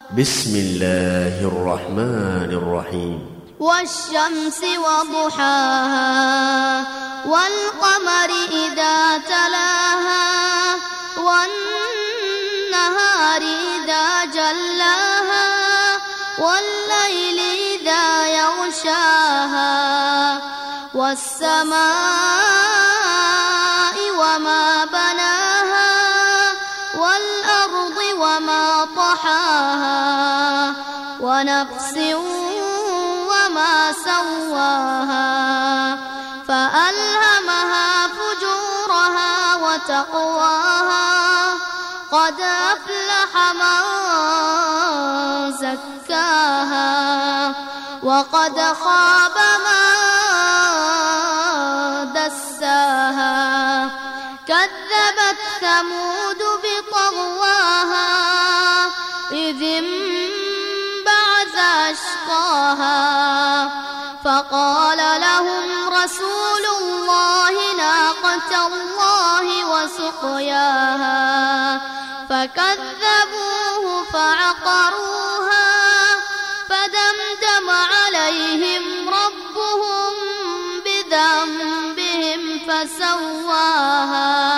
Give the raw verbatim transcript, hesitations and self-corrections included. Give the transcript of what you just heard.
بسم الله الرحمن الرحيم. والشمس وضحاها والقمر إذا تلاها والنهار إذا جلاها والليل إذا يغشاها والسماء وما بناها والأرض وما طحاها ونفس وما سواها فألهمها فجورها وتقواها قد أفلح من زكاها وقد خاب من دساها كذبت ثمود بطغواها إذ انبعث أشقاها فقال لهم رسول الله ناقة الله وسقياها فكذبوه فعقروها فدمدم عليهم ربهم بذنبهم فسواها